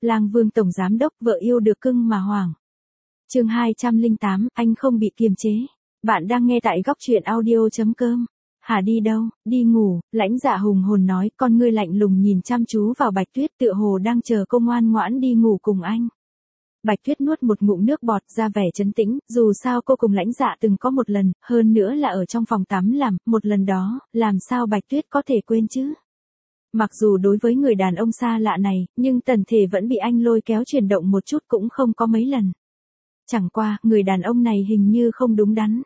Lang Vương tổng giám đốc vợ yêu được cưng mà hoảng. Chương 208, anh không bị kiềm chế. Bạn đang nghe tại góc truyện audio.com. Hà đi đâu? Đi ngủ, Lãnh Dạ hùng hồn nói, con ngươi lạnh lùng nhìn chăm chú vào Bạch Tuyết tựa hồ đang chờ cô ngoan ngoãn đi ngủ cùng anh. Bạch Tuyết nuốt một ngụm nước bọt ra vẻ trấn tĩnh, dù sao cô cùng Lãnh Dạ từng có một lần, hơn nữa là ở trong phòng tắm làm, một lần đó, làm sao Bạch Tuyết có thể quên chứ? Mặc dù đối với người đàn ông xa lạ này, nhưng tần thể vẫn bị anh lôi kéo chuyển động một chút cũng không có mấy lần. Chẳng qua, người đàn ông này hình như không đúng đắn.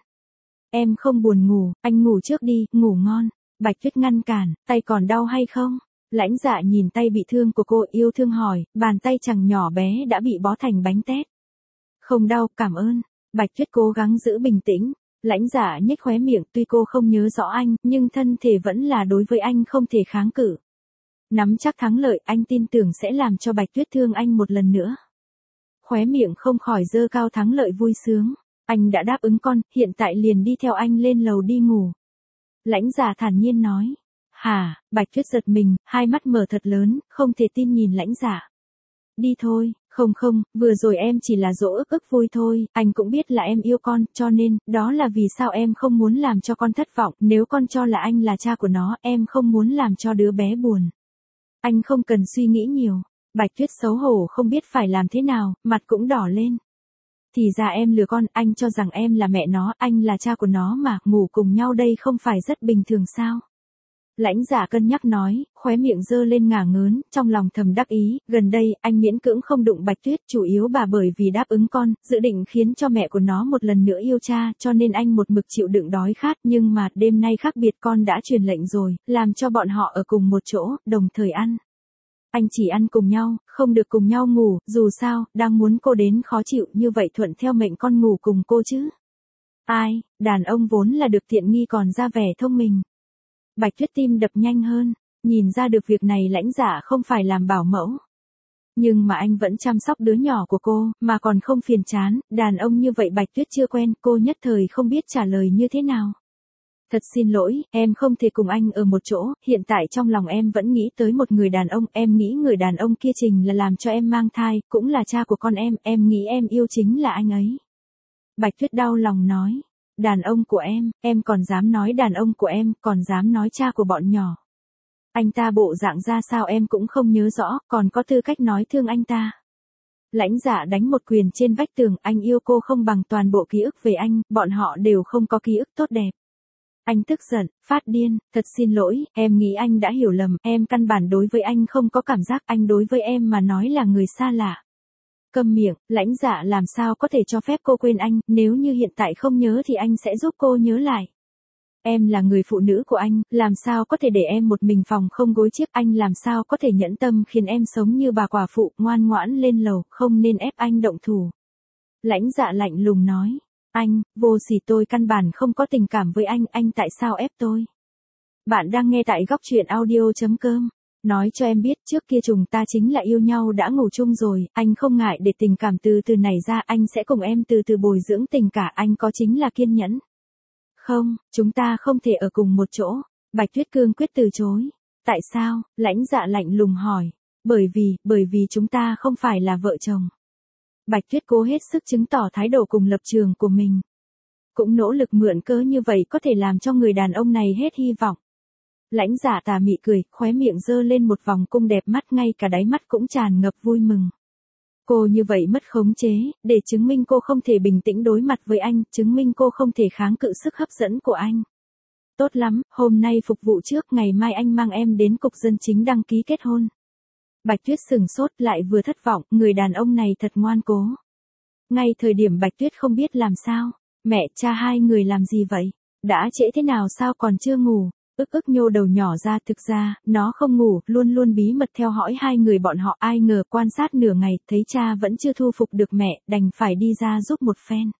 Em không buồn ngủ, anh ngủ trước đi, ngủ ngon. Bạch Tuyết ngăn cản, tay còn đau hay không? Lãnh Dạ nhìn tay bị thương của cô yêu thương hỏi, bàn tay chằng nhỏ bé đã bị bó thành bánh tét. Không đau, cảm ơn. Bạch Tuyết cố gắng giữ bình tĩnh. Lãnh Dạ nhếch khóe miệng, tuy cô không nhớ rõ anh, nhưng thân thể vẫn là đối với anh không thể kháng cự. Nắm chắc thắng lợi, anh tin tưởng sẽ làm cho Bạch Tuyết thương anh một lần nữa. Khóe miệng không khỏi dơ cao thắng lợi vui sướng. Anh đã đáp ứng con, hiện tại liền đi theo anh lên lầu đi ngủ. Lãnh Dạ thản nhiên nói. Hả? Bạch Tuyết giật mình, hai mắt mở thật lớn, không thể tin nhìn Lãnh Dạ. Đi thôi, không, vừa rồi em chỉ là dỗ ức vui thôi, anh cũng biết là em yêu con, cho nên, đó là vì sao em không muốn làm cho con thất vọng, nếu con cho là anh là cha của nó, em không muốn làm cho đứa bé buồn. Anh không cần suy nghĩ nhiều. Bạch Tuyết xấu hổ không biết phải làm thế nào, mặt cũng đỏ lên. Thì ra em lừa con, anh cho rằng em là mẹ nó, anh là cha của nó mà, ngủ cùng nhau đây không phải rất bình thường sao? Lãnh Dạ cân nhắc nói, khóe miệng dơ lên ngả ngớn, trong lòng thầm đắc ý, gần đây, anh miễn cưỡng không đụng Bạch Tuyết, chủ yếu bà bởi vì đáp ứng con, dự định khiến cho mẹ của nó một lần nữa yêu cha, cho nên anh một mực chịu đựng đói khát, nhưng mà, đêm nay khác biệt con đã truyền lệnh rồi, làm cho bọn họ ở cùng một chỗ, đồng thời ăn. Anh chỉ ăn cùng nhau, không được cùng nhau ngủ, dù sao, đang muốn cô đến khó chịu như vậy thuận theo mệnh con ngủ cùng cô chứ. Ai, đàn ông vốn là được tiện nghi còn ra vẻ thông minh. Bạch Tuyết tim đập nhanh hơn, nhìn ra được việc này Lãnh Dạ không phải làm bảo mẫu. Nhưng mà anh vẫn chăm sóc đứa nhỏ của cô, mà còn không phiền chán, đàn ông như vậy Bạch Tuyết chưa quen, cô nhất thời không biết trả lời như thế nào. Thật xin lỗi, em không thể cùng anh ở một chỗ, hiện tại trong lòng em vẫn nghĩ tới một người đàn ông, em nghĩ người đàn ông kia chính là làm cho em mang thai, cũng là cha của con em nghĩ em yêu chính là anh ấy. Bạch Tuyết đau lòng nói, đàn ông của em còn dám nói đàn ông của em, còn dám nói cha của bọn nhỏ. Anh ta bộ dạng ra sao em cũng không nhớ rõ, còn có tư cách nói thương anh ta. Lãnh Dạ đánh một quyền trên vách tường, anh yêu cô không bằng toàn bộ ký ức về anh, bọn họ đều không có ký ức tốt đẹp. Anh tức giận, phát điên, thật xin lỗi, em nghĩ anh đã hiểu lầm, em căn bản đối với anh không có cảm giác, anh đối với em mà nói là người xa lạ. Câm miệng, Lãnh Dạ làm sao có thể cho phép cô quên anh, nếu như hiện tại không nhớ thì anh sẽ giúp cô nhớ lại. Em là người phụ nữ của anh, làm sao có thể để em một mình phòng không gối chiếc, anh làm sao có thể nhẫn tâm khiến em sống như bà quả phụ, ngoan ngoãn lên lầu, không nên ép anh động thủ. Lãnh Dạ lạnh lùng nói. Anh, vô sỉ tôi căn bản không có tình cảm với anh tại sao ép tôi? Bạn đang nghe tại góc truyện audio.com. Nói cho em biết trước kia chúng ta chính là yêu nhau đã ngủ chung rồi, anh không ngại để tình cảm từ từ nảy ra, anh sẽ cùng em từ từ bồi dưỡng tình cả, anh có chính là kiên nhẫn. Không, chúng ta không thể ở cùng một chỗ. Bạch Tuyết cương quyết từ chối. Tại sao? Lãnh Dạ lạnh lùng hỏi. Bởi vì chúng ta không phải là vợ chồng. Bạch Tuyết cố hết sức chứng tỏ thái độ cùng lập trường của mình. Cũng nỗ lực mượn cớ như vậy có thể làm cho người đàn ông này hết hy vọng. Lãnh Dạ tà mị cười, khóe miệng dơ lên một vòng cung đẹp mắt, ngay cả đáy mắt cũng tràn ngập vui mừng. Cô như vậy mất khống chế, để chứng minh cô không thể bình tĩnh đối mặt với anh, chứng minh cô không thể kháng cự sức hấp dẫn của anh. Tốt lắm, hôm nay phục vụ trước, ngày mai anh mang em đến cục dân chính đăng ký kết hôn. Bạch Tuyết sừng sốt lại vừa thất vọng, người đàn ông này thật ngoan cố. Ngay thời điểm Bạch Tuyết không biết làm sao, mẹ cha hai người làm gì vậy? Đã trễ thế nào sao còn chưa ngủ? Ức nhô đầu nhỏ ra, thực ra, nó không ngủ, luôn luôn bí mật theo dõi hai người bọn họ, ai ngờ quan sát nửa ngày, thấy cha vẫn chưa thu phục được mẹ, đành phải đi ra giúp một phen.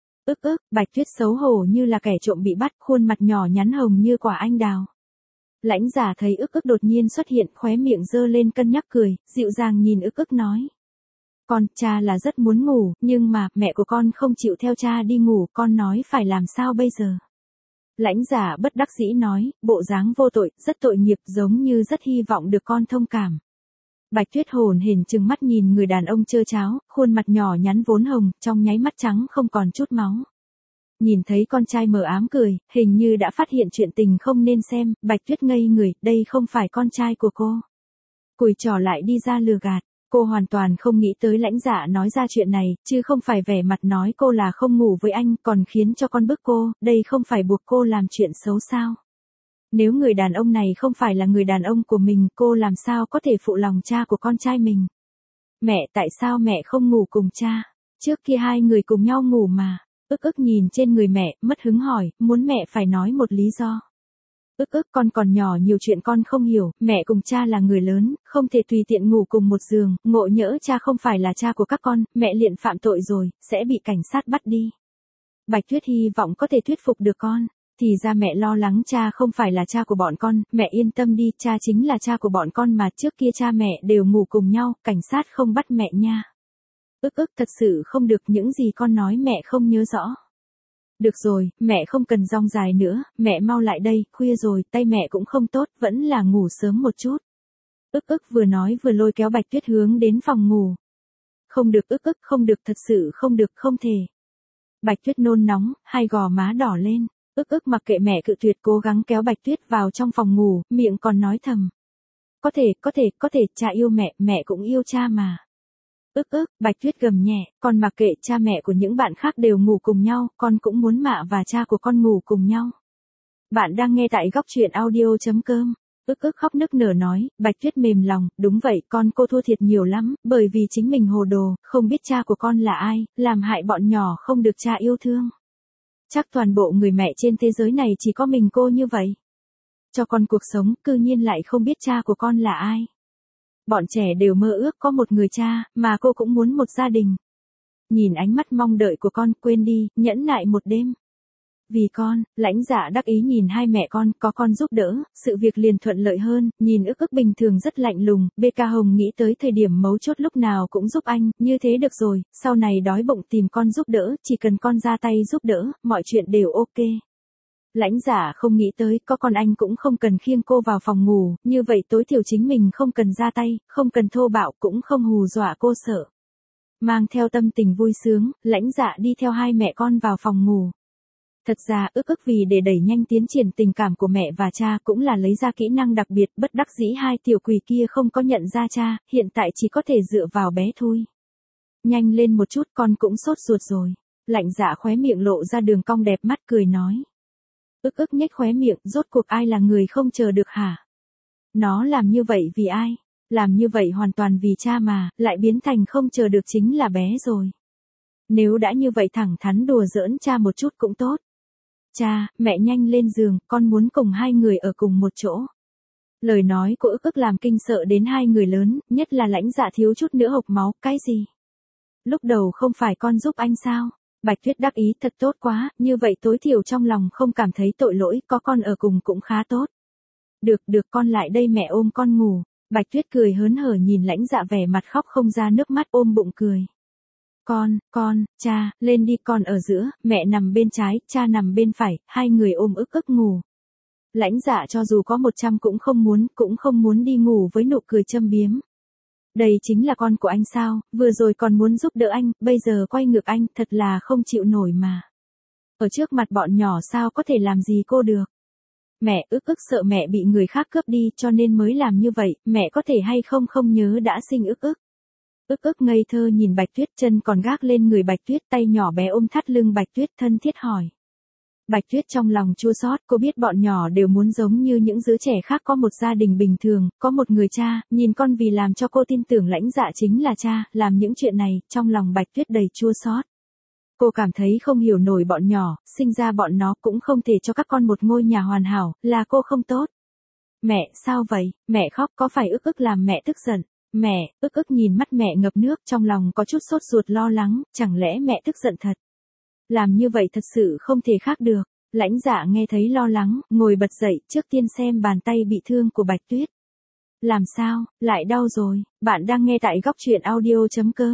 Bạch Tuyết xấu hổ như là kẻ trộm bị bắt, khuôn mặt nhỏ nhắn hồng như quả anh đào. Lãnh Dạ thấy ức đột nhiên xuất hiện, khóe miệng dơ lên cân nhắc cười, dịu dàng nhìn ức nói. Con, cha là rất muốn ngủ, nhưng mà, mẹ của con không chịu theo cha đi ngủ, con nói phải làm sao bây giờ? Lãnh Dạ bất đắc dĩ nói, bộ dáng vô tội, rất tội nghiệp, giống như rất hy vọng được con thông cảm. Bạch Tuyết hổn hển trừng mắt nhìn người đàn ông trơ tráo, khuôn mặt nhỏ nhắn vốn hồng, trong nháy mắt trắng không còn chút máu. Nhìn thấy con trai mờ ám cười, hình như đã phát hiện chuyện tình không nên xem, Bạch Tuyết ngây người, đây không phải con trai của cô. Cùi trò lại đi ra lừa gạt, cô hoàn toàn không nghĩ tới Lãnh Dạ nói ra chuyện này, chứ không phải vẻ mặt nói cô là không ngủ với anh, còn khiến cho con bức cô, đây không phải buộc cô làm chuyện xấu sao. Nếu người đàn ông này không phải là người đàn ông của mình, cô làm sao có thể phụ lòng cha của con trai mình. Mẹ, tại sao mẹ không ngủ cùng cha? Trước kia hai người cùng nhau ngủ mà. Ức nhìn trên người mẹ, mất hứng hỏi, muốn mẹ phải nói một lý do. Ức con còn nhỏ nhiều chuyện con không hiểu, mẹ cùng cha là người lớn, không thể tùy tiện ngủ cùng một giường, ngộ nhỡ cha không phải là cha của các con, mẹ liền phạm tội rồi, sẽ bị cảnh sát bắt đi. Bạch Tuyết hy vọng có thể thuyết phục được con. Thì ra mẹ lo lắng cha không phải là cha của bọn con, mẹ yên tâm đi, cha chính là cha của bọn con mà, trước kia cha mẹ đều ngủ cùng nhau, cảnh sát không bắt mẹ nha. Ức thật sự không được, những gì con nói mẹ không nhớ rõ. Được rồi, mẹ không cần rong dài nữa, mẹ mau lại đây, khuya rồi, tay mẹ cũng không tốt, vẫn là ngủ sớm một chút. Ức vừa nói vừa lôi kéo Bạch Tuyết hướng đến phòng ngủ. Không được ức, không được, thật sự không được, không thể. Bạch Tuyết nôn nóng, hai gò má đỏ lên. Ức mặc kệ mẹ cự tuyệt, cố gắng kéo Bạch Tuyết vào trong phòng ngủ, miệng còn nói thầm. Có thể, cha yêu mẹ, mẹ cũng yêu cha mà. Bạch Tuyết gầm nhẹ, con mặc kệ, cha mẹ của những bạn khác đều ngủ cùng nhau, con cũng muốn mạ và cha của con ngủ cùng nhau. Bạn đang nghe tại góc truyện audio.com. Ức khóc nức nở nói, Bạch Tuyết mềm lòng, đúng vậy, cô thua thiệt nhiều lắm, bởi vì chính mình hồ đồ, không biết cha của con là ai, làm hại bọn nhỏ không được cha yêu thương. Chắc toàn bộ người mẹ trên thế giới này chỉ có mình cô như vậy. Cho con cuộc sống, cư nhiên lại không biết cha của con là ai. Bọn trẻ đều mơ ước có một người cha, mà cô cũng muốn một gia đình. Nhìn ánh mắt mong đợi của con, quên đi, nhẫn nại một đêm. Vì con, Lãnh Dạ đắc ý nhìn hai mẹ con, có con giúp đỡ, sự việc liền thuận lợi hơn, nhìn ức bình thường rất lạnh lùng, BK Hồng nghĩ tới thời điểm mấu chốt lúc nào cũng giúp anh, như thế được rồi, sau này đói bụng tìm con giúp đỡ, chỉ cần con ra tay giúp đỡ, mọi chuyện đều ok. Lãnh Dạ không nghĩ tới, có con anh cũng không cần khiêng cô vào phòng ngủ, như vậy tối thiểu chính mình không cần ra tay, không cần thô bạo, cũng không hù dọa cô sợ. Mang theo tâm tình vui sướng, Lãnh Dạ đi theo hai mẹ con vào phòng ngủ. Thật ra ức vì để đẩy nhanh tiến triển tình cảm của mẹ và cha cũng là lấy ra kỹ năng đặc biệt, bất đắc dĩ hai tiểu quỷ kia không có nhận ra cha, hiện tại chỉ có thể dựa vào bé thôi. Nhanh lên một chút, con cũng sốt ruột rồi. Lãnh Dạ khóe miệng lộ ra đường cong đẹp mắt cười nói. Ức nhếch khóe miệng, rốt cuộc ai là người không chờ được hả? Nó làm như vậy vì ai? Làm như vậy hoàn toàn vì cha mà, lại biến thành không chờ được chính là bé rồi. Nếu đã như vậy thẳng thắn đùa giỡn cha một chút cũng tốt. Cha, mẹ nhanh lên giường, con muốn cùng hai người ở cùng một chỗ. Lời nói của ức làm kinh sợ đến hai người lớn, nhất là Lãnh Dạ thiếu chút nữa hộc máu, cái gì? Lúc đầu không phải con giúp anh sao? Bạch Tuyết đắc ý, thật tốt quá, như vậy tối thiểu trong lòng không cảm thấy tội lỗi, có con ở cùng cũng khá tốt. Được con lại đây, mẹ ôm con ngủ. Bạch Tuyết cười hớn hở nhìn Lãnh Dạ vẻ mặt khóc không ra nước mắt, ôm bụng cười. Cha, lên đi, con ở giữa, mẹ nằm bên trái, cha nằm bên phải, hai người ôm ức ngủ. Lãnh Dạ cho dù có 100 cũng không muốn đi ngủ với nụ cười châm biếm. Đây chính là con của anh sao, vừa rồi còn muốn giúp đỡ anh, bây giờ quay ngược anh, thật là không chịu nổi mà. Ở trước mặt bọn nhỏ sao có thể làm gì cô được. Mẹ, ức sợ mẹ bị người khác cướp đi cho nên mới làm như vậy, mẹ có thể hay không nhớ đã sinh ức. Ức ngây thơ nhìn Bạch Tuyết, chân còn gác lên người Bạch Tuyết, tay nhỏ bé ôm thắt lưng Bạch Tuyết, thân thiết hỏi. Bạch Tuyết trong lòng chua xót, cô biết bọn nhỏ đều muốn giống như những đứa trẻ khác có một gia đình bình thường, có một người cha, nhìn con vì làm cho cô tin tưởng Lãnh Dạ chính là cha, làm những chuyện này, trong lòng Bạch Tuyết đầy chua xót. Cô cảm thấy không hiểu nổi bọn nhỏ, sinh ra bọn nó cũng không thể cho các con một ngôi nhà hoàn hảo, là cô không tốt. Mẹ, sao vậy? Mẹ khóc, có phải ức làm mẹ tức giận? Mẹ, ức nhìn mắt mẹ ngập nước, trong lòng có chút sốt ruột lo lắng, chẳng lẽ mẹ tức giận thật? Làm như vậy thật sự không thể khác được. Lãnh Dạ nghe thấy lo lắng, ngồi bật dậy, trước tiên xem bàn tay bị thương của Bạch Tuyết. Làm sao, lại đau rồi? Bạn đang nghe tại góc truyện audio.com.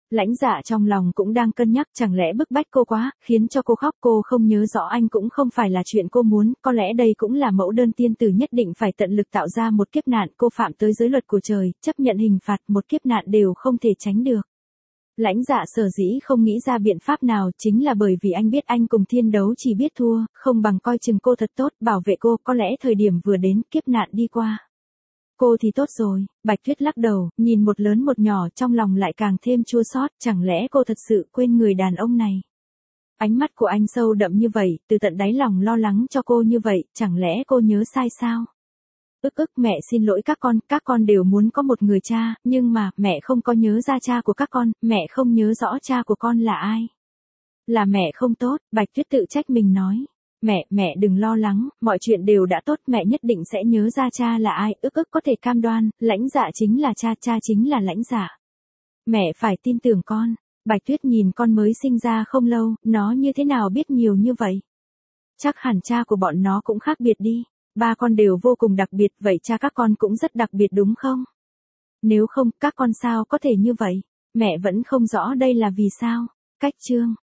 Lãnh Dạ trong lòng cũng đang cân nhắc, chẳng lẽ bức bách cô quá, khiến cho cô khóc. Cô không nhớ rõ anh cũng không phải là chuyện cô muốn, có lẽ đây cũng là mẫu đơn tiên tử nhất định phải tận lực tạo ra một kiếp nạn. Cô phạm tới giới luật của trời, chấp nhận hình phạt, một kiếp nạn đều không thể tránh được. Lãnh Dạ sở dĩ không nghĩ ra biện pháp nào chính là bởi vì anh biết anh cùng thiên đấu chỉ biết thua, không bằng coi chừng cô thật tốt, bảo vệ cô. Có lẽ thời điểm vừa đến, kiếp nạn đi qua. Cô thì tốt rồi. Bạch Tuyết lắc đầu, nhìn một lớn một nhỏ trong lòng lại càng thêm chua xót. Chẳng lẽ cô thật sự quên người đàn ông này? Ánh mắt của anh sâu đậm như vậy, từ tận đáy lòng lo lắng cho cô như vậy, chẳng lẽ cô nhớ sai sao? Mẹ xin lỗi các con đều muốn có một người cha, nhưng mà, mẹ không có nhớ ra cha của các con, mẹ không nhớ rõ cha của con là ai. Là mẹ không tốt, Bạch Tuyết tự trách mình nói. Mẹ đừng lo lắng, mọi chuyện đều đã tốt, mẹ nhất định sẽ nhớ ra cha là ai. Có thể cam đoan, Lãnh Dạ chính là cha chính là Lãnh Dạ. Mẹ phải tin tưởng con. Bạch Tuyết nhìn con mới sinh ra không lâu, nó như thế nào biết nhiều như vậy? Chắc hẳn cha của bọn nó cũng khác biệt đi. Ba con đều vô cùng đặc biệt, vậy cha các con cũng rất đặc biệt đúng không? Nếu không, các con sao có thể như vậy? Mẹ vẫn không rõ đây là vì sao. Cách chương